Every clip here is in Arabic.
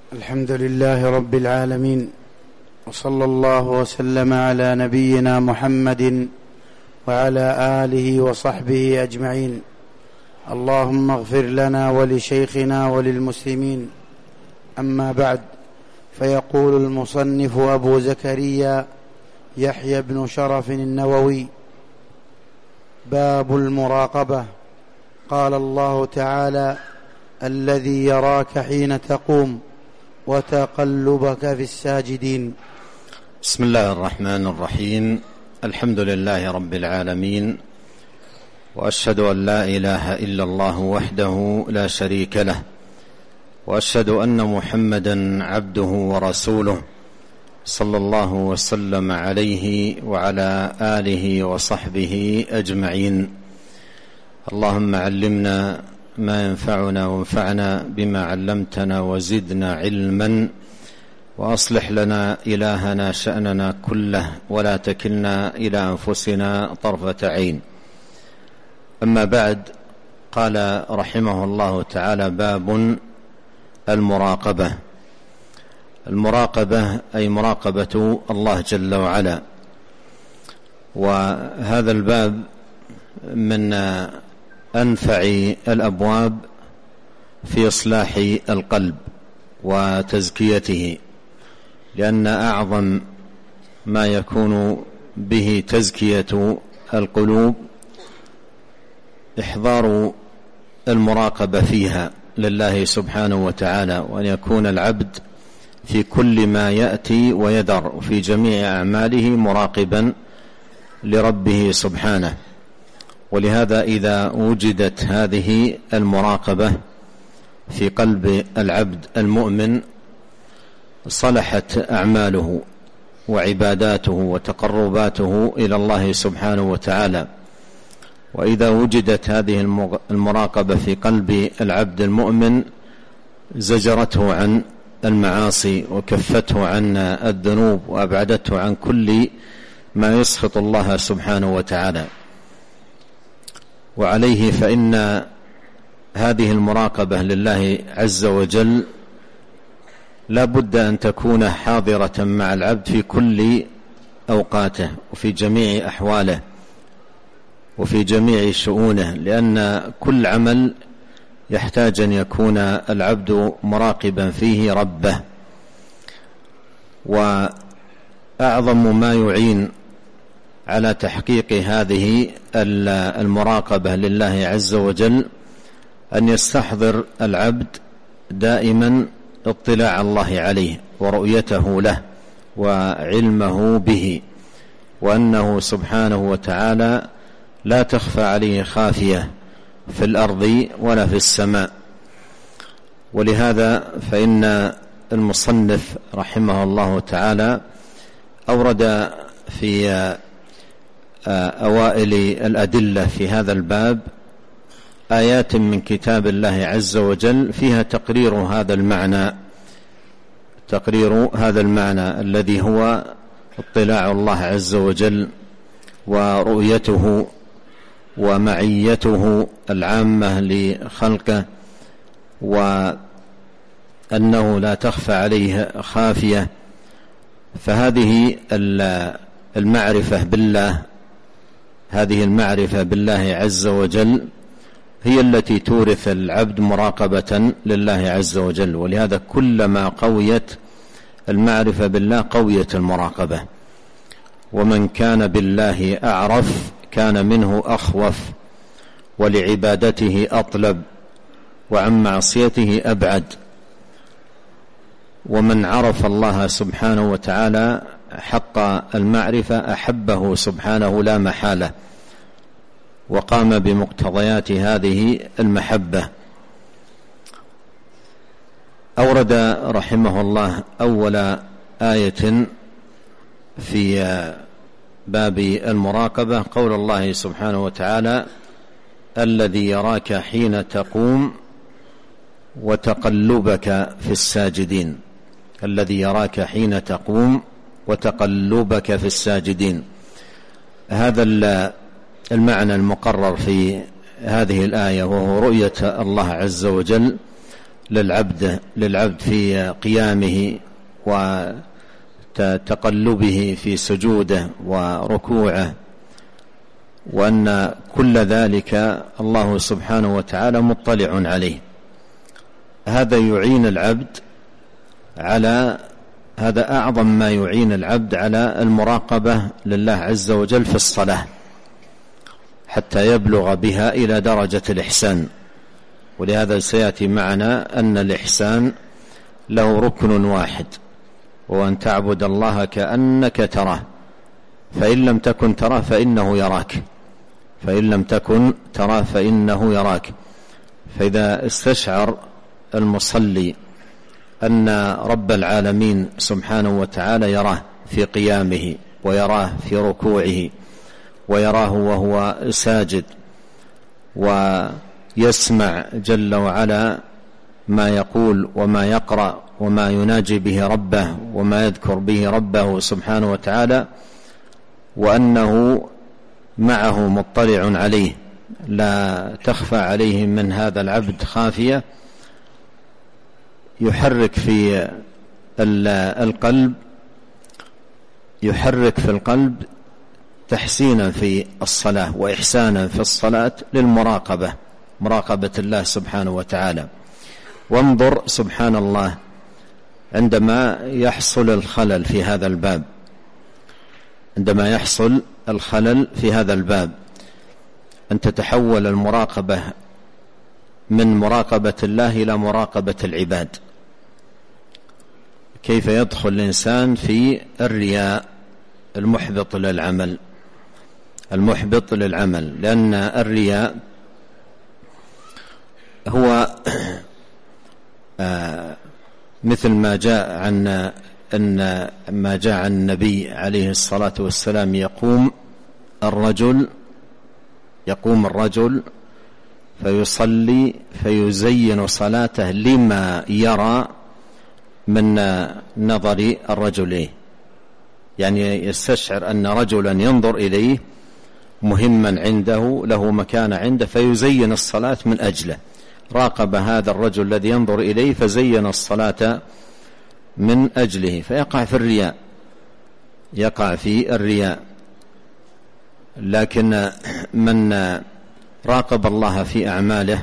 الحمد لله رب العالمين، وصلى الله وسلم على نبينا محمد وعلى آله وصحبه أجمعين. اللهم اغفر لنا ولشيخنا وللمسلمين. أما بعد، فيقول المصنف أبو زكريا يحيى بن شرف النووي: باب المراقبة. قال الله تعالى: الذي يراك حين تقوم وتقلبك في الساجدين. بسم الله الرحمن الرحيم. الحمد لله رب العالمين، وأشهد أن لا إله إلا الله وحده لا شريك له، وأشهد أن محمدا عبده ورسوله، صلى الله وسلم عليه وعلى آله وصحبه أجمعين. اللهم علمنا ما ينفعنا وانفعنا بما علمتنا وزدنا علما، وأصلح لنا إلهنا شأننا كله، ولا تكلنا إلى أنفسنا طرفة عين. أما بعد، قال رحمه الله تعالى: باب المراقبة. المراقبة أي مراقبة الله جل وعلا. وهذا الباب من أنفع الأبواب في إصلاح القلب وتزكيته، لأن أعظم ما يكون به تزكية القلوب إحضار المراقبة فيها لله سبحانه وتعالى، وأن يكون العبد في كل ما يأتي ويذر في جميع أعماله مراقبا لربه سبحانه. ولهذا إذا وجدت هذه المراقبة في قلب العبد المؤمن صلحت أعماله وعباداته وتقرباته إلى الله سبحانه وتعالى. وإذا وجدت هذه المراقبة في قلب العبد المؤمن زجرته عن المعاصي وكفته عن الذنوب وأبعدته عن كل ما يسخط الله سبحانه وتعالى. وعليه فإن هذه المراقبة لله عز وجل لا بد أن تكون حاضرة مع العبد في كل أوقاته وفي جميع أحواله وفي جميع شؤونه، لأن كل عمل يحتاج أن يكون العبد مراقبا فيه ربه. وأعظم ما يعين على تحقيق هذه المراقبة لله عز وجل أن يستحضر العبد دائما اطلاع الله عليه ورؤيته له وعلمه به، وأنه سبحانه وتعالى لا تخفى عليه خافية في الأرض ولا في السماء. ولهذا فإن المصنف رحمه الله تعالى أورد في أوائل الأدلة في هذا الباب آيات من كتاب الله عز وجل فيها تقرير هذا المعنى الذي هو اطلاع الله عز وجل ورؤيته ومعيته العامة لخلقه، وأنه لا تخفى عليه خافية. فهذه المعرفة بالله، هذه المعرفة بالله عز وجل هي التي تورث العبد مراقبة لله عز وجل. ولهذا كلما قويت المعرفة بالله قويت المراقبة. ومن كان بالله أعرف كان منه أخوف، ولعبادته أطلب، وعن معصيته أبعد. ومن عرف الله سبحانه وتعالى حق المعرفة أحبه سبحانه لا محالة، وقام بمقتضيات هذه المحبة. أورد رحمه الله أول آية في باب المراقبة قول الله سبحانه وتعالى: الذي يراك حين تقوم وتقلبك في الساجدين. الذي يراك حين تقوم وتقلبك في الساجدين. هذا المعنى المقرر في هذه الآية، وهو رؤية الله عز وجل للعبد في قيامه وتقلبه في سجوده وركوعه، وأن كل ذلك الله سبحانه وتعالى مطلع عليه. هذا يعين العبد على هذا أعظم ما يعين العبد على المراقبة لله عز وجل في الصلاة، حتى يبلغ بها إلى درجة الإحسان. ولهذا سيأتي معنا أن الإحسان له ركن واحد، وأن تعبد الله كأنك تراه، فإن لم تكن تراه فإنه يراك، فإن لم تكن تراه فإنه يراك. فإذا استشعر المصلي أن رب العالمين سبحانه وتعالى يراه في قيامه، ويراه في ركوعه، ويراه وهو ساجد، ويسمع جل وعلا ما يقول وما يقرأ وما يناجي به ربه وما يذكر به ربه سبحانه وتعالى، وأنه معه مطلع عليه، لا تخفى عليه من هذا العبد خافية، يحرك في القلب تحسينا في الصلاة وإحسانا في الصلاة مراقبة الله سبحانه وتعالى. وانظر سبحان الله عندما يحصل الخلل في هذا الباب، عندما يحصل الخلل في هذا الباب، أن تتحول المراقبة من مراقبة الله إلى مراقبة العباد. كيف يدخل الإنسان في الرياء المحبط للعمل، لأن الرياء هو مثل ما جاء عن النبي عليه الصلاة والسلام، يقوم الرجل فيصلي فيزين صلاته لما يرى من نظر الرجل، يعني يستشعر أن رجلا ينظر إليه مهما عنده، له مكان عنده، فيزين الصلاة من أجله. راقب هذا الرجل الذي ينظر إليه فزين الصلاة من أجله، فيقع في الرياء. لكن من راقب الله في أعماله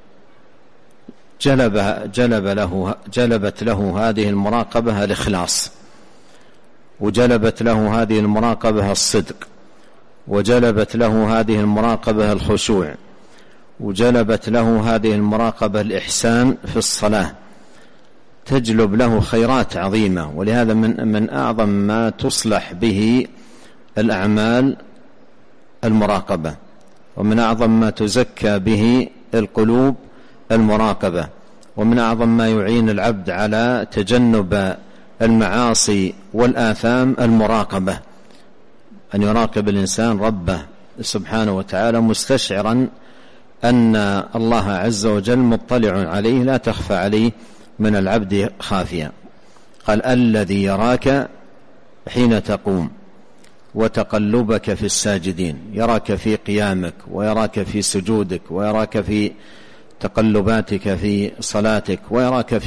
جلبت له هذه المراقبة الإخلاص، وجلبت له هذه المراقبة الصدق، وجلبت له هذه المراقبة الخشوع، وجلبت له هذه المراقبة الإحسان في الصلاة، تجلب له خيرات عظيمة. ولهذا من أعظم ما تصلح به الأعمال المراقبة، ومن أعظم ما تزكى به القلوب المراقبة، ومن أعظم ما يعين العبد على تجنب المعاصي والآثام المراقبة، أن يراقب الإنسان ربه سبحانه وتعالى مستشعرا أن الله عز وجل مطلع عليه، لا تخفى عليه من العبد خافية. قال الذي يراك حين تقوم وتقلبك في الساجدين، يراك في قيامك، ويراك في سجودك، ويراك في تقلباتك في صلاتك، ويراك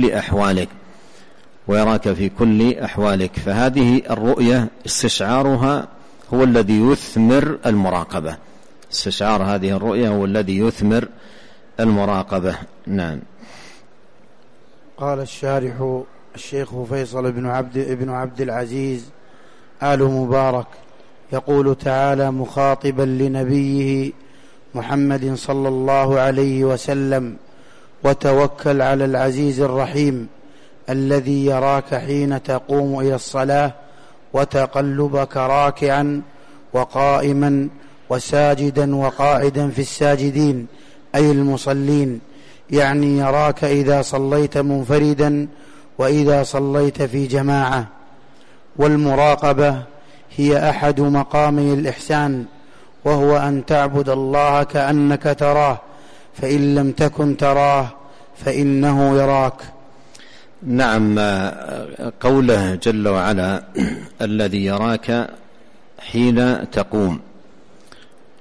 في كل أحوالك. فهذه الرؤية استشعارها هو الذي يثمر المراقبة، استشعار هذه الرؤية هو الذي يثمر المراقبة. نعم. قال الشارح الشيخ فيصل بن عبد العزيز آل مبارك يقول تعالى مخاطبا لنبيه محمد صلى الله عليه وسلم: وتوكل على العزيز الرحيم الذي يراك حين تقوم إلى الصلاة وتقلبك راكعا وقائما وساجدا وقاعدا في الساجدين، أي المصلين، يعني يراك إذا صليت منفردا وإذا صليت في جماعة. والمراقبة هي أحد مقامي الإحسان، وهو أن تعبد الله كأنك تراه، فإن لم تكن تراه فإنه يراك. نعم. قوله جل وعلا الذي يراك حين تقوم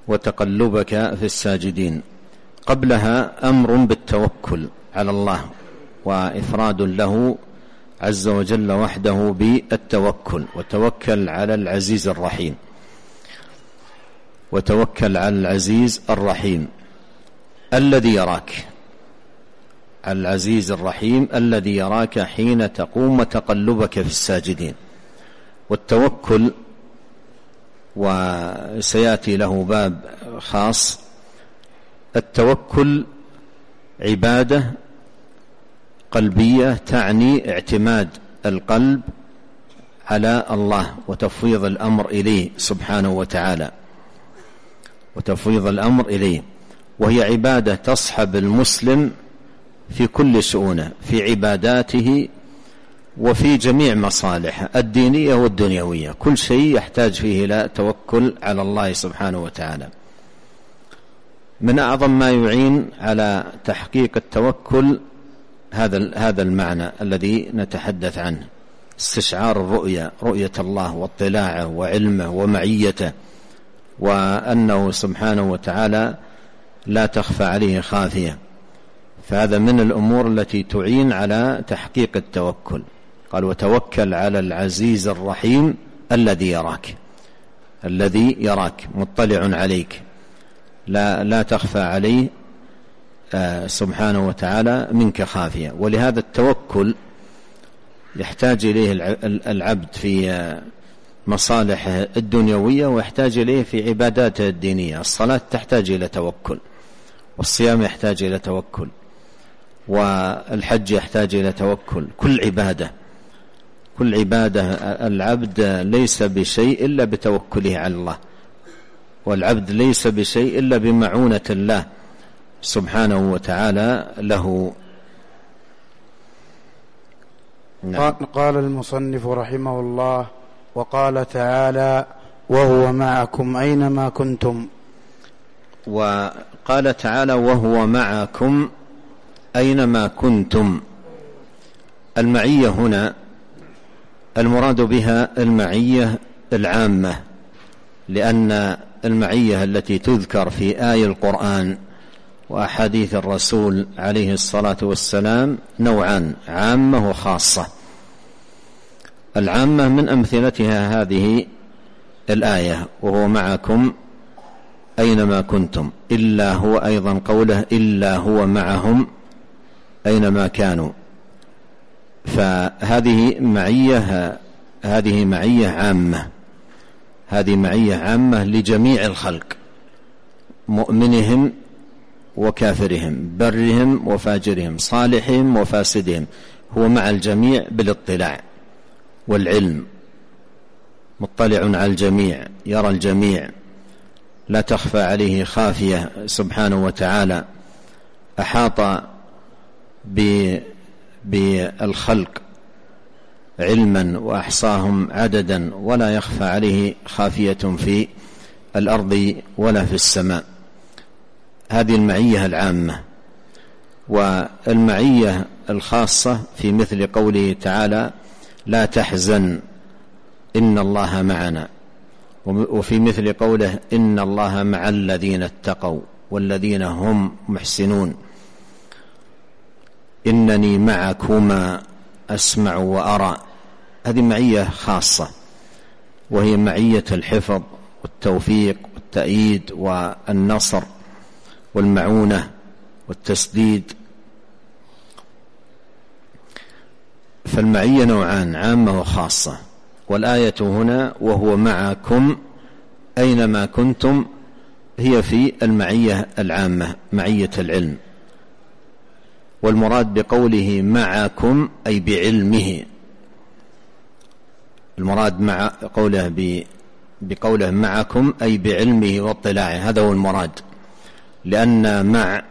وتقلبك في الساجدين، قبلها أمر بالتوكل على الله وإفراد له عز وجل وحده بالتوكل. وتوكل على العزيز الرحيم، وتوكل على العزيز الرحيم الذي يراك، العزيز الرحيم الذي يراك حين تقوم تقلبك في الساجدين. والتوكل وسيأتي له باب خاص. التوكل عبادة قلبية تعني اعتماد القلب على الله وتفويض الأمر إليه سبحانه وتعالى، وتفويض الأمر إليه، وهي عبادة تصحب المسلم في كل شؤونه، في عباداته وفي جميع مصالحه الدينية والدنيوية. كل شيء يحتاج فيه إلى توكل على الله سبحانه وتعالى. من أعظم ما يعين على تحقيق التوكل هذا المعنى الذي نتحدث عنه، استشعار الرؤية، رؤية الله واطلاعه وعلمه ومعيته، وأنه سبحانه وتعالى لا تخفى عليه خافية. فهذا من الأمور التي تعين على تحقيق التوكل. قال وتوكل على العزيز الرحيم الذي يراك، الذي يراك مطلع عليك، لا تخفى عليه سبحانه وتعالى منك خافية. ولهذا التوكل يحتاج إليه العبد في مصالحه الدنيوية، ويحتاج إليه في عباداته الدينية. الصلاة تحتاج إلى توكل، والصيام يحتاج إلى توكل، والحج يحتاج إلى توكل. كل عبادة العبد ليس بشيء إلا بتوكله على الله، والعبد ليس بشيء إلا بمعونة الله سبحانه وتعالى له. قال المصنف رحمه الله: وقال تعالى: وهو معكم أينما كنتم. وقال تعالى: وهو معكم أينما كنتم. المعية هنا المراد بها المعية العامة، لأن المعية التي تذكر في آي القرآن وأحاديث الرسول عليه الصلاة والسلام نوعان: عامة وخاصة. العامة من أمثلتها هذه الآية: وهو معكم أينما كنتم، إلا هو، أيضا قوله: إلا هو معهم أينما كانوا. فهذه معية عامة، هذه معية عامة لجميع الخلق، مؤمنهم وكافرهم، برهم وفاجرهم، صالحهم وفاسدهم. هو مع الجميع بالاطلاع والعلم، مطلع على الجميع، يرى الجميع، لا تخفى عليه خافية سبحانه وتعالى. أحاط بالخلق علما وأحصاهم عددا، ولا يخفى عليه خافية في الأرض ولا في السماء. هذه المعية العامة. والمعية الخاصة في مثل قوله تعالى: لا تحزن إن الله معنا، وفي مثل قوله: إن الله مع الذين اتقوا والذين هم محسنون، إنني معكما أسمع وأرى. هذه معية خاصة، وهي معية الحفظ والتوفيق والتأييد والنصر والمعونة والتسديد. فالمعية نوعان: عامة وخاصة. والآية هنا وهو معكم أينما كنتم هي في المعية العامة، معية العلم. والمراد بقوله معكم أي بعلمه، المراد مع بقوله معكم أي بعلمه واطلاعه، هذا هو المراد. لأن مع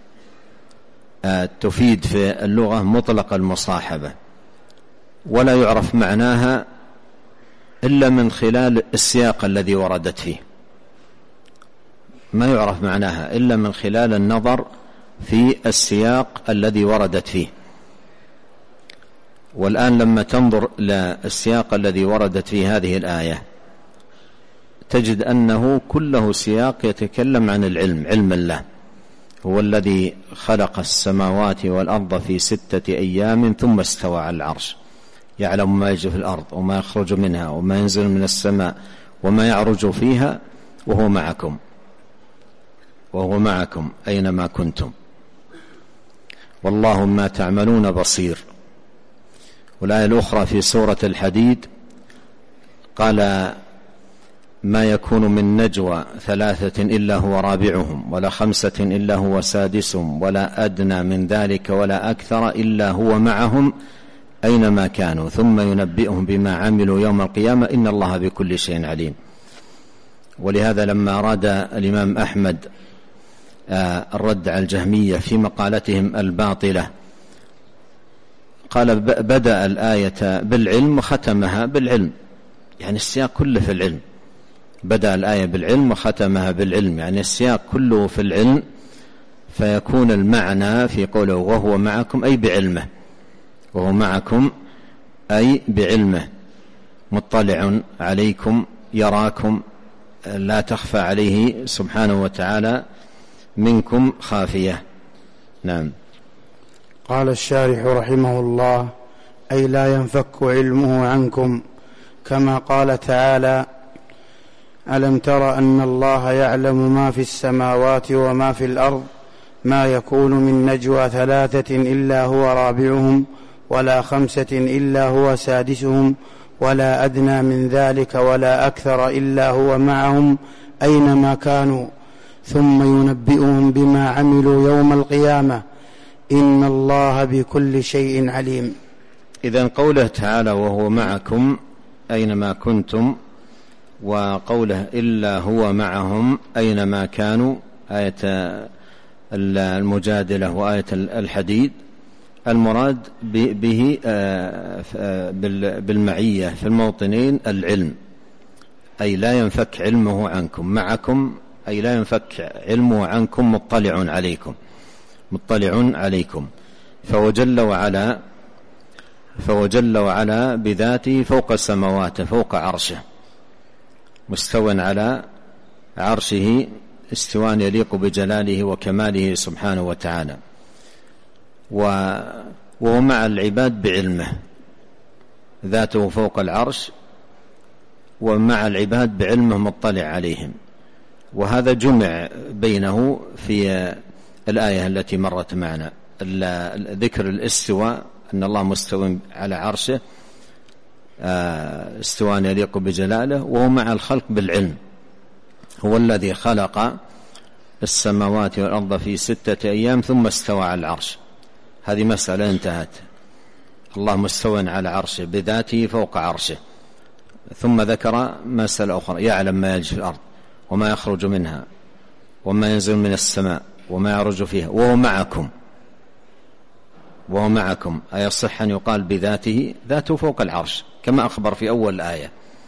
تفيد في اللغة مطلق المصاحبة، ولا يعرف معناها إلا من خلال السياق الذي وردت فيه، ما يعرف معناها إلا من خلال النظر في السياق الذي وردت فيه. والآن لما تنظر للسياق الذي وردت فيه هذه الآية تجد أنه كله سياق يتكلم عن العلم، علم الله، هو الذي خلق السماوات والأرض في 6 أيام ثم استوى على العرش، يعلم ما يجري في الأرض وما يخرج منها وما ينزل من السماء وما يعرج فيها وهو معكم أينما كنتم، والله ما تعملون بصير. والآية الأخرى في سورة الحديد قال: ما يكون من نجوى 3 إلا هو رابعهم ولا 5 إلا هو سادسهم ولا أدنى من ذلك ولا أكثر إلا هو معهم أينما كانوا ثم ينبئهم بما عملوا يوم القيامة إن الله بكل شيء عليم. ولهذا لما أراد الإمام أحمد الرد على الجهمية في مقالتهم الباطلة قال: بدأ الآية بالعلم وختمها بالعلم، يعني السياق كله في العلم. بدأ الآية بالعلم وختمها بالعلم، يعني السياق كله في العلم، فيكون المعنى في قوله وهو معكم أي بعلمه، وهو معكم أي بعلمه، مطلع عليكم يراكم، لا تخفى عليه سبحانه وتعالى منكم خافية. نعم. قال الشارح رحمه الله: أي لا ينفك علمه عنكم، كما قال تعالى: ألم تر أن الله يعلم ما في السماوات وما في الأرض، ما يكون من نجوى 3 إلا هو رابعهم ولا 5 إلا هو سادسهم ولا أدنى من ذلك ولا أكثر إلا هو معهم أينما كانوا ثم ينبئهم بما عملوا يوم القيامة إن الله بكل شيء عليم. إذن قوله تعالى وهو معكم أينما كنتم، وقوله إلا هو معهم أينما كانوا، آية المجادلة وآية الحديد، المراد به بالمعية في الموطنين العلم، أي لا ينفك علمه عنكم، معكم أي لا ينفك علمه عنكم، مطلع عليكم. فهو جل وعلا بذاته فوق السماوات، فوق عرشه، مستوٍ على عرشه استواء يليق بجلاله وكماله سبحانه وتعالى، وهو مع العباد بعلمه، ذاته فوق العرش ومع العباد بعلمه مطلع عليهم. وهذا جمع بينه في الآية التي مرت معنا، ذكر الاستواء، أن الله مستوٍ على عرشه استواء يليق بجلاله، وهو مع الخلق بالعلم. هو الذي خلق السماوات والأرض في 6 أيام ثم استوى على العرش، هذه مسألة انتهت. الله مستوى على عرشه بذاته فوق عرشه، ثم ذكر مسألة أخرى: يعلم ما يلج في الأرض وما يخرج منها وما ينزل من السماء وما يعرج فيها وهو معكم. أيصح أن يقال بذاته؟ ذاته فوق العرش كما أخبر في أول الآية.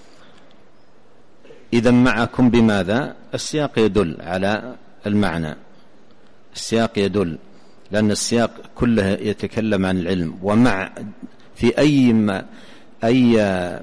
إذن معكم بماذا؟ السياق يدل على المعنى، السياق يدل، لأن السياق كله يتكلم عن العلم. ومع في أي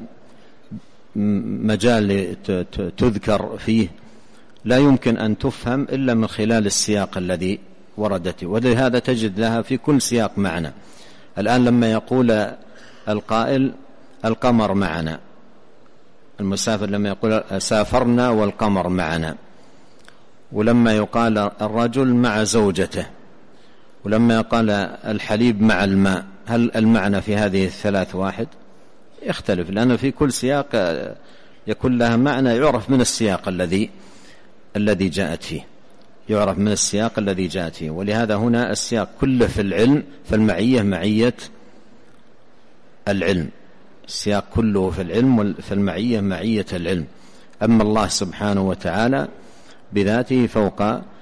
مجال تذكر فيه لا يمكن أن تفهم إلا من خلال السياق الذي وردت، ولهذا تجد لها في كل سياق معنى. الآن لما يقول القائل القمر معنا، المسافر لما يقول سافرنا والقمر معنا، ولما يقال الرجل مع زوجته، ولما يقال الحليب مع الماء، هل المعنى في هذه الثلاث واحد؟ يختلف، لأن في كل سياق يكون لها معنى يعرف من السياق الذي جاءت فيه، يعرف من السياق الذي جاءت فيه. ولهذا هنا السياق كله في العلم، فالمعية معية العلم، السياق كله في العلم، فالمعية معية العلم. أما الله سبحانه وتعالى بذاته فوق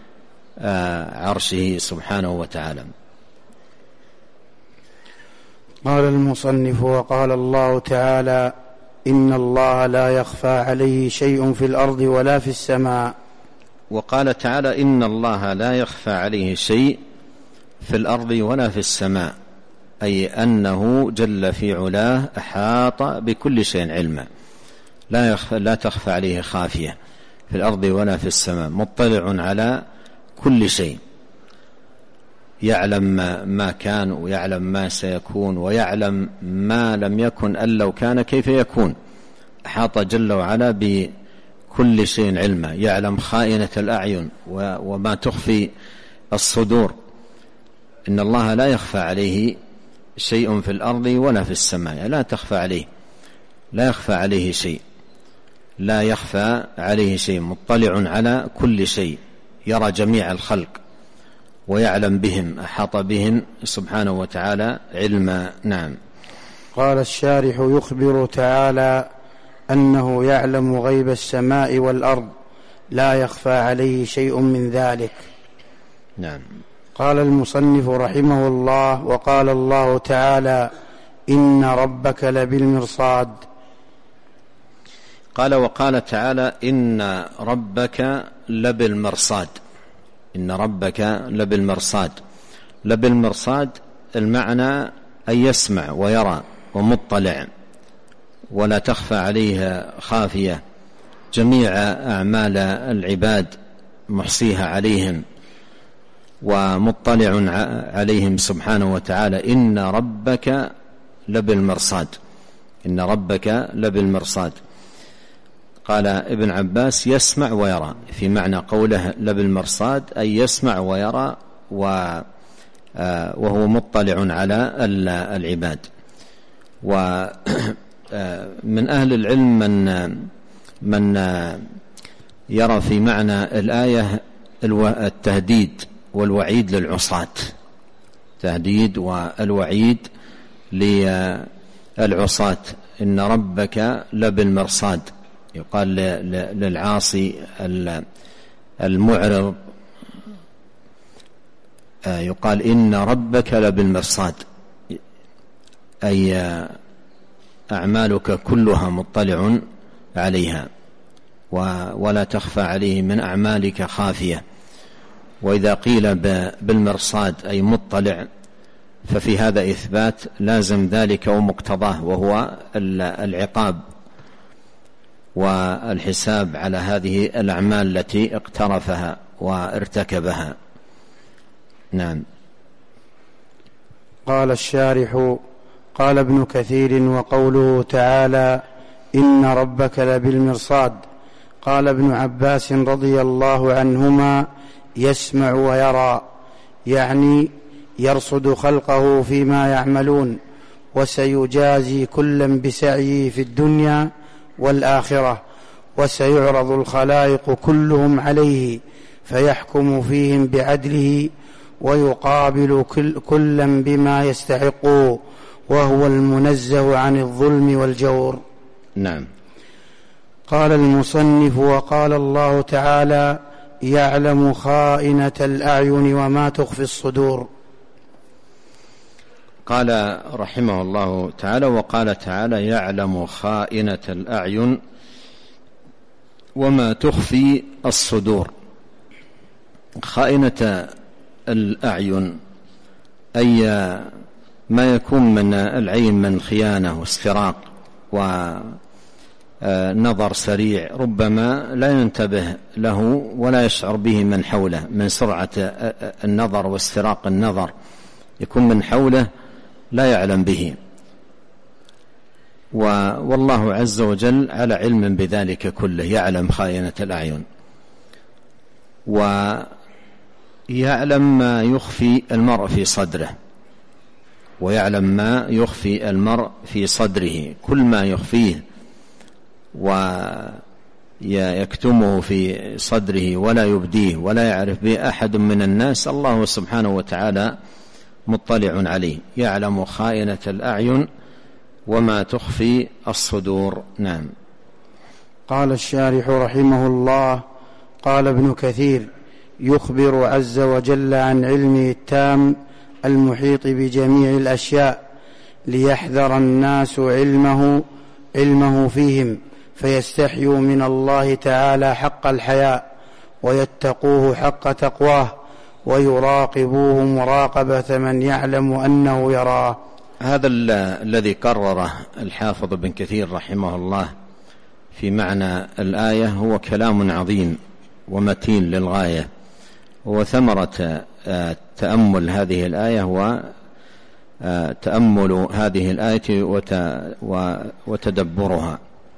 عرشه سبحانه وتعالى. قال المصنف: وقال الله تعالى: إن الله لا يخفى عليه شيء في الأرض ولا في السماء. وقال تعالى: إن الله لا يخفى عليه شيء في الأرض ولا في السماء، أي أنه جل في علاه أحاط بكل شيء علما، لا تخفى عليه خافية في الأرض ولا في السماء، مطلع على كل شيء. يعلم ما كان ويعلم ما سيكون ويعلم ما لم يكن أن لو كان كيف يكون. أحاط جل وعلا بكل شيء علما، يعلم خائنة الأعين وما تخفي الصدور. إن الله لا يخفى عليه شيء في الأرض ولا في السماء، لا تخفى عليه، لا يخفى عليه شيء، لا يخفى عليه شيء، مطلع على كل شيء، يرى جميع الخلق ويعلم بهم، أحاط بهم سبحانه وتعالى علما. نعم. قال الشارح: يخبر تعالى أنه يعلم غيب السماء والأرض، لا يخفى عليه شيء من ذلك. نعم. قال المصنف رحمه الله: وقال الله تعالى: إن ربك لبالمرصاد. قال وقال تعالى: إن ربك لبالمرصاد. إن ربك لبالمرصاد. لبالمرصاد المعنى أن يسمع ويرى ومطلع، ولا تخفى عليه خافية، جميع أعمال العباد محصيها عليهم ومطلع عليهم سبحانه وتعالى. إن ربك لبالمرصاد. إن ربك لبالمرصاد. قال ابن عباس: يسمع ويرى، في معنى قوله لبالمرصاد أي يسمع ويرى وهو مطلع على العباد. ومن أهل العلم من يرى في معنى الآية التهديد والوعيد للعصاة، تهديد والوعيد للعصاة. إن ربك لبالمرصاد، يقال للعاصي المعرض، يقال إن ربك لبالمرصاد، أي أعمالك كلها مطلع عليها ولا تخفى عليه من أعمالك خافية. وإذا قيل بالمرصاد أي مطلع ففي هذا إثبات لازم ذلك ومقتضاه، وهو العقاب والحساب على هذه الأعمال التي اقترفها وارتكبها. نعم. قال الشارح: قال ابن كثير: وقوله تعالى إن ربك لبالمرصاد، قال ابن عباس رضي الله عنهما: يسمع ويرى، يعني يرصد خلقه فيما يعملون، وسيجازي كلا بسعيه في الدنيا والآخرة، وسيعرض الخلائق كلهم عليه فيحكم فيهم بعدله ويقابل كلا بما يستحقه، وهو المنزه عن الظلم والجور. نعم. قال المصنف: وقال الله تعالى: يعلم خائنة الأعين وما تخفي الصدور. قال رحمه الله تعالى: وقال تعالى: يعلم خائنة الأعين وما تخفي الصدور. خائنة الأعين أي ما يكون من العين من خيانة واستراق ونظر سريع، ربما لا ينتبه له ولا يشعر به من حوله، من سرعة النظر واستراق النظر يكون من حوله لا يعلم به. والله عز وجل على علم بذلك كله، يعلم خائنة الأعين ويعلم ما يخفي المرء في صدره، ويعلم ما يخفي المرء في صدره، كل ما يخفيه ويكتمه في صدره ولا يبديه ولا يعرف به أحد من الناس، الله سبحانه وتعالى مطلع عليه، يعلم خائنة الأعين وما تخفي الصدور. نعم. قال الشارح رحمه الله: قال ابن كثير: يخبر عز وجل عن علمه التام المحيط بجميع الأشياء، ليحذر الناس علمه فيهم، فيستحيوا من الله تعالى حق الحياء، ويتقوه حق تقواه، ويراقبوه مراقبة من يعلم أنه يراه. هذا الذي قرره الحافظ ابن كثير رحمه الله في معنى الآية هو كلام عظيم ومتين للغاية، هو ثمرة تأمل هذه الآية وتأمل هذه الآية وتدبرها.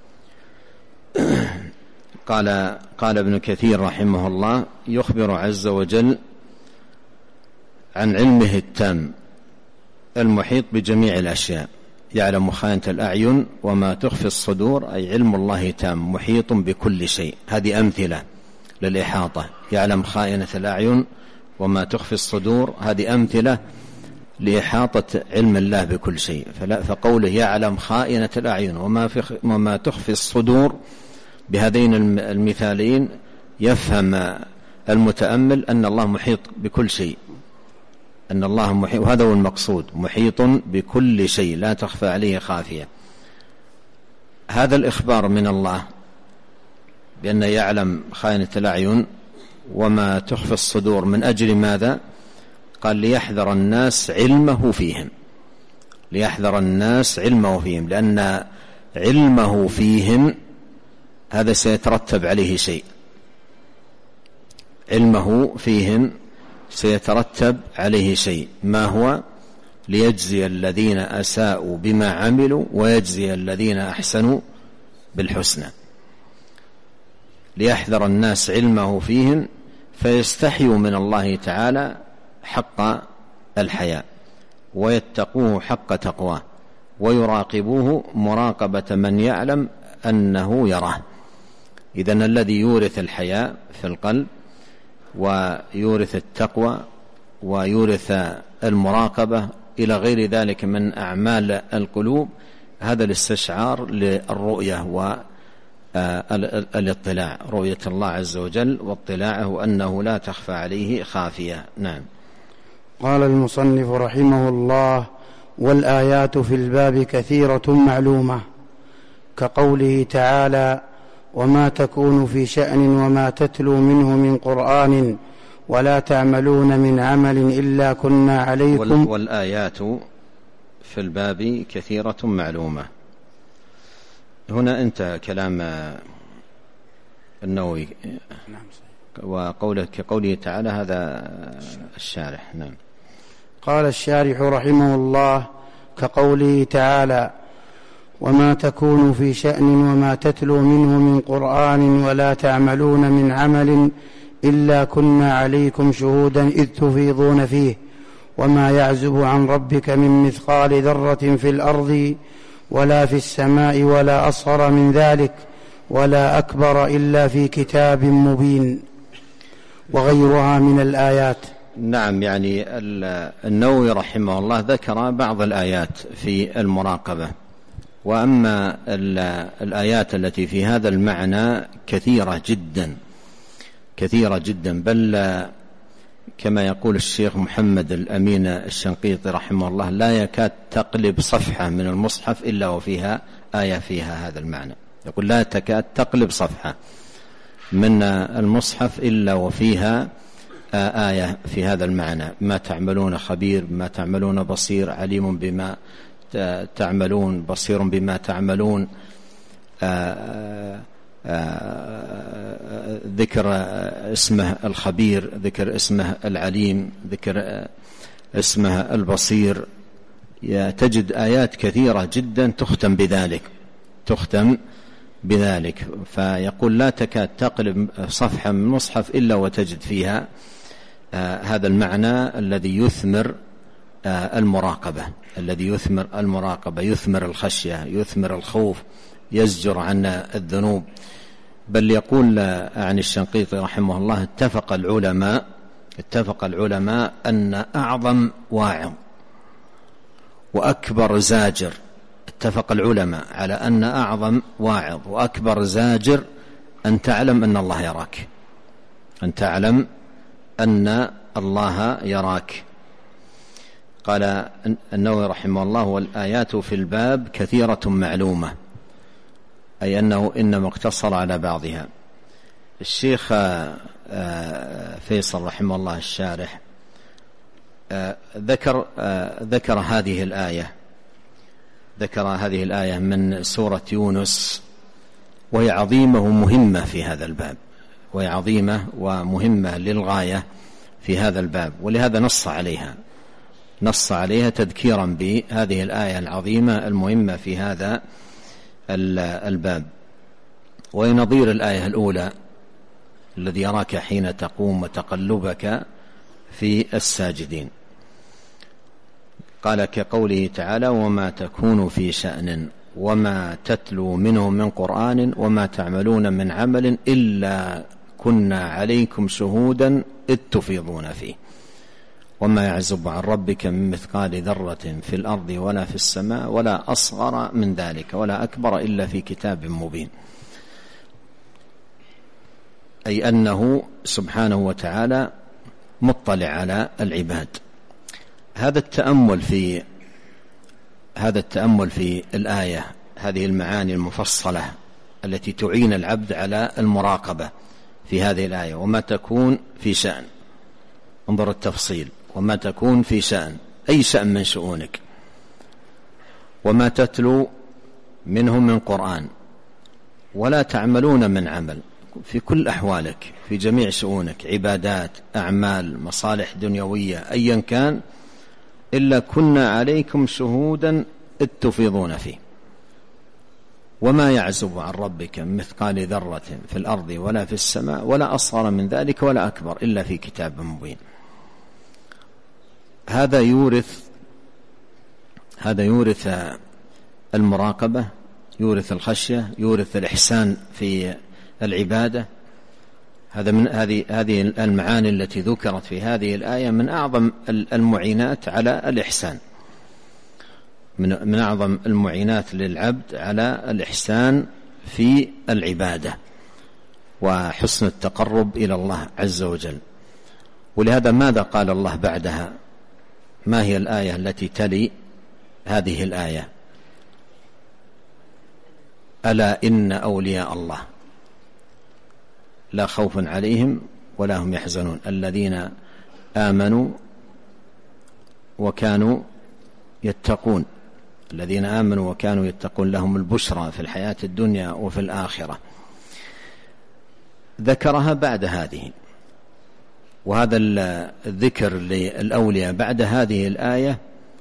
قال ابن كثير رحمه الله: يخبر عز وجل عن علمه التام المحيط بجميع الأشياء، يعلم خائنة الأعين وما تخفي الصدور، أي علم الله تام محيط بكل شيء. هذه أمثلة للإحاطة، يعلم خائنة الأعين وما تخفي الصدور، هذه أمثلة لإحاطة علم الله بكل شيء. فقوله يعلم خائنة الأعين وما تخفي الصدور، بهذين المثالين يفهم المتأمل أن الله محيط بكل شيء، أن الله محيط، وهذا هو المقصود، محيط بكل شيء لا تخفى عليه خافية. هذا الإخبار من الله بأن يعلم خائنة الأعين وما تخفي الصدور من أجل ماذا؟ قال: ليحذر الناس علمه فيهم، ليحذر الناس علمه فيهم، لأن علمه فيهم هذا سيترتب عليه شيء، علمه فيهم سيترتب عليه شيء. ما هو؟ ليجزي الذين أساءوا بما عملوا ويجزي الذين أحسنوا بالحسنى. ليحذر الناس علمه فيهم فيستحيوا من الله تعالى حق الحياء، ويتقوه حق تقواه، ويراقبوه مراقبة من يعلم أنه يراه. إذن الذي يورث الحياء في القلب ويورث التقوى ويورث المراقبة إلى غير ذلك من أعمال القلوب، هذا الاستشعار للرؤية والاطلاع، رؤية الله عز وجل واطلاعه أنه لا تخفى عليه خافية. نعم. قال المصنف رحمه الله: والآيات في الباب كثيرة معلومة، كقوله تعالى: وما تكون في شأن وما تتلو منه من قرآن ولا تعملون من عمل إلا كنا عليكم. والآيات في الباب كثيرة معلومة، هنا انتهى كلام النووي، وقوله كقوله تعالى هذا الشارح. نعم. قال الشارح رحمه الله: كقوله تعالى: وما تكون في شأن وما تتلو منه من قرآن ولا تعملون من عمل إلا كنا عليكم شهودا إذ تفيضون فيه، وما يعزب عن ربك من مثقال ذرة في الأرض ولا في السماء ولا أصغر من ذلك ولا أكبر إلا في كتاب مبين، وغيرها من الآيات. نعم، يعني النووي رحمه الله ذكر بعض الآيات في المراقبة، وأما الآيات التي في هذا المعنى كثيرة جدا كثيرة جدا، بل كما يقول الشيخ محمد الأمين الشنقيطي رحمه الله: لا يكاد تقلب صفحة من المصحف إلا وفيها آية فيها هذا المعنى. يقول: لا تكاد تقلب صفحة من المصحف إلا وفيها آية في هذا المعنى. ما تعملون خبير، ما تعملون بصير، عليم بما تعملون، بصير بما تعملون. ذكر اسمه الخبير، ذكر اسمه العليم، ذكر اسمه البصير. تجد آيات كثيرة جدا تختم بذلك. فيقول: لا تكاد تقلب صفحة من المصحف إلا وتجد فيها هذا المعنى الذي يثمر المراقبة، الذي يثمر المراقبة، يثمر الخشية، يثمر الخوف، يزجر عن الذنوب. بل يقول عن الشنقيطي رحمه الله: اتفق العلماء أن أعظم واعظ وأكبر زاجر، اتفق العلماء على أن أعظم واعظ وأكبر زاجر أن تعلم أن الله يراك، أن تعلم أن الله يراك. قال النووي رحمه الله: والآيات في الباب كثيرة معلومة، أي أنه إنما اقتصر على بعضها. الشيخ فيصل رحمه الله الشارح ذكر هذه الآية من سورة يونس، وهي عظيمة ومهمة في هذا الباب، وهي عظيمة ومهمة للغاية في هذا الباب، ولهذا نص عليها تذكيرا بهذه الآية العظيمة المهمة في هذا الباب. ونظير الآية الأولى: الذي يراك حين تقوم وتقلبك في الساجدين. قال كقوله تعالى: وما تكون في شأن وما تتلو منه من قرآن وما تعملون من عمل إلا كنا عليكم شهودا إذ تفيضون فيه وما يعزب عن ربك من مثقال ذرة في الأرض ولا في السماء ولا أصغر من ذلك ولا أكبر إلا في كتاب مبين. أي أنه سبحانه وتعالى مطلع على العباد. هذا التأمل في الآية، هذه المعاني المفصلة التي تعين العبد على المراقبة في هذه الآية. وما تكون في شأن، انظر التفصيل: وما تكون في شأن، أي شأن من شؤونك. وما تتلو منه من قرآن ولا تعملون من عمل، في كل أحوالك، في جميع شؤونك، عبادات، أعمال، مصالح دنيوية، أيا كان، إلا كنا عليكم شهودا إذ تفيضون فيه وما يعزب عن ربك من مثقال ذرة في الأرض ولا في السماء ولا أصغر من ذلك ولا أكبر إلا في كتاب مبين. هذا يورث المراقبة، يورث الخشية، يورث الإحسان في العبادة. هذا من هذه المعاني التي ذكرت في هذه الآية من أعظم المعينات على الإحسان، من أعظم المعينات للعبد على الإحسان في العبادة وحسن التقرب إلى الله عز وجل. ولهذا ماذا قال الله بعدها؟ ما هي الآية التي تلي هذه الآية؟ ألا إن أولياء الله لا خوف عليهم ولا هم يحزنون الذين آمنوا وكانوا يتقون، الذين آمنوا وكانوا يتقون لهم البشرى في الحياة الدنيا وفي الآخرة. ذكرها بعد هذه، وهذا الذكر للأولياء بعد هذه الآية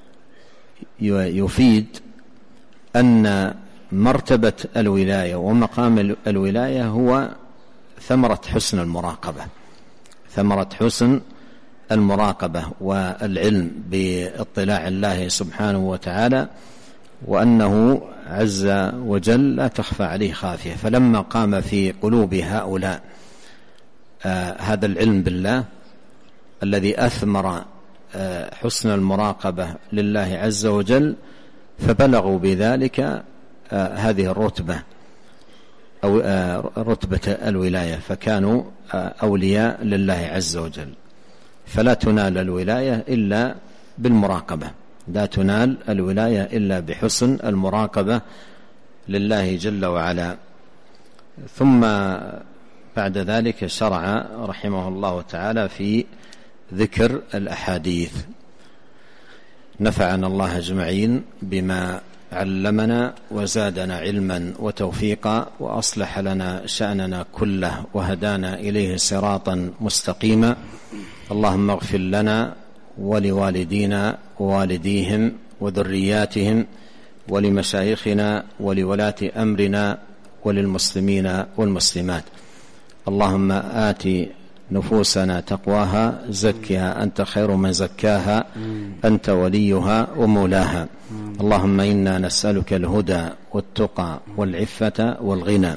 يفيد أن مرتبة الولاية ومقام الولاية هو ثمرة حسن المراقبة، ثمرة حسن المراقبة والعلم باطلاع الله سبحانه وتعالى، وأنه عز وجل لا تخفى عليه خافية. فلما قام في قلوب هؤلاء هذا العلم بالله الذي أثمر حسن المراقبة لله عز وجل، فبلغوا بذلك هذه الرتبة أو رتبة الولاية، فكانوا أولياء لله عز وجل. فلا تنال الولاية إلا بالمراقبة، لا تنال الولاية إلا بحسن المراقبة لله جل وعلا. ثم بعد ذلك شرع رحمه الله تعالى في ذكر الأحاديث. نفعنا الله أجمعين بما علمنا وزادنا علما وتوفيقا وأصلح لنا شأننا كله وهدانا إليه صراطا مستقيما. اللهم اغفر لنا ولوالدينا ووالديهم وذرياتهم ولمشايخنا ولولاة أمرنا وللمسلمين والمسلمات. اللهم آت نفوسنا تقواها، زكها أنت خير من زكاها، أنت وليها ومولاها. اللهم إنا نسألك الهدى والتقى والعفة والغنى.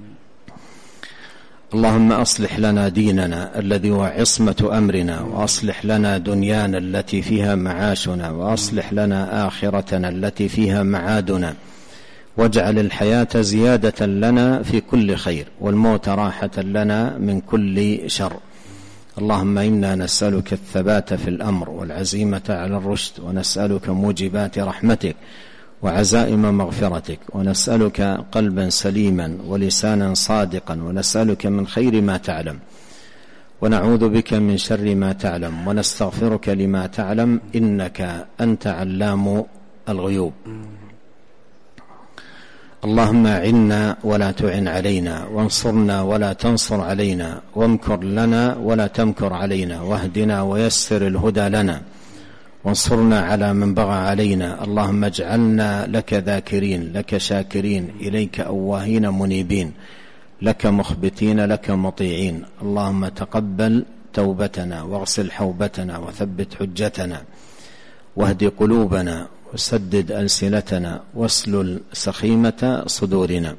اللهم أصلح لنا ديننا الذي هو عصمة أمرنا، وأصلح لنا دنيانا التي فيها معاشنا، وأصلح لنا آخرتنا التي فيها معادنا، واجعل الحياة زيادة لنا في كل خير والموت راحة لنا من كل شر. اللهم إنا نسألك الثبات في الأمر والعزيمة على الرشد، ونسألك موجبات رحمتك وعزائم مغفرتك، ونسألك قلبا سليما ولسانا صادقا، ونسألك من خير ما تعلم، ونعوذ بك من شر ما تعلم، ونستغفرك لما تعلم، إنك أنت علام الغيوب. اللهم أعنا ولا تعن علينا، وانصرنا ولا تنصر علينا، وامكر لنا ولا تمكر علينا، واهدنا ويسر الهدى لنا، وانصرنا على من بغى علينا. اللهم اجعلنا لك ذاكرين، لك شاكرين، إليك أواهين منيبين، لك مخبتين، لك مطيعين. اللهم تقبل توبتنا، واغسل حوبتنا، وثبت حجتنا، واهد قلوبنا، وسدد ألسنتنا، واسلل سخيمة صدورنا.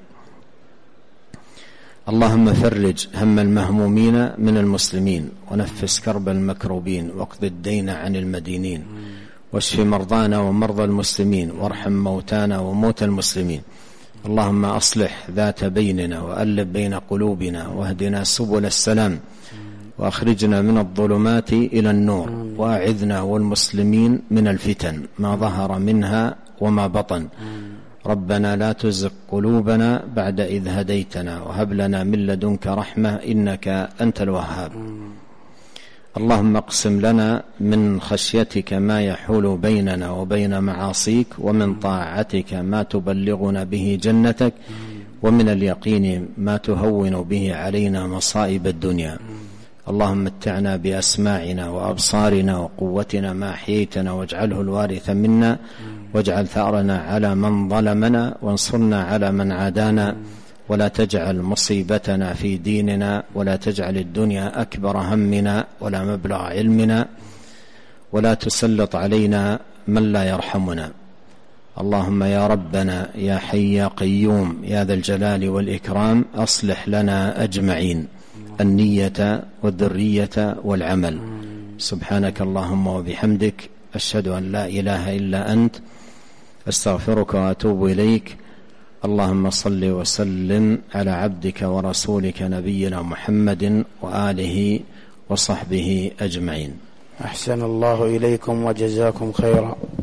اللهم فرج هم المهمومين من المسلمين، ونفس كرب المكروبين، واقض الدين عن المدينين، واشف مرضانا ومرضى المسلمين، وارحم موتانا وموتى المسلمين. اللهم أصلح ذات بيننا، وألف بين قلوبنا، واهدنا سبل السلام، وأخرجنا من الظلمات إلى النور، وأعذنا والمسلمين من الفتن ما ظهر منها وما بطن. ربنا لا تزغ قلوبنا بعد إذ هديتنا، وهب لنا من لدنك رحمة إنك أنت الوهاب. اللهم اقسم لنا من خشيتك ما يحول بيننا وبين معاصيك، ومن طاعتك ما تبلغنا به جنتك، ومن اليقين ما تهون به علينا مصائب الدنيا. اللهم متعنا بأسماعنا وأبصارنا وقوتنا ما أحييتنا، واجعله الوارث منا، واجعل ثأرنا على من ظلمنا، وانصرنا على من عادانا، ولا تجعل مصيبتنا في ديننا، ولا تجعل الدنيا أكبر همنا ولا مبلغ علمنا، ولا تسلط علينا من لا يرحمنا. اللهم يا ربنا يا حي يا قيوم يا ذا الجلال والإكرام، أصلح لنا أجمعين النية والذرية والعمل. سبحانك اللهم وبحمدك، أشهد أن لا إله إلا أنت، أستغفرك وأتوب إليك. اللهم صل وسلم على عبدك ورسولك نبينا محمد وآله وصحبه أجمعين. أحسن الله إليكم وجزاكم خيرا.